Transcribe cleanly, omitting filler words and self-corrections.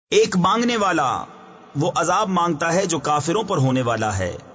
एक मांगने वाला वो अजाब मांगता है जो काफिरों पर होने वाला है।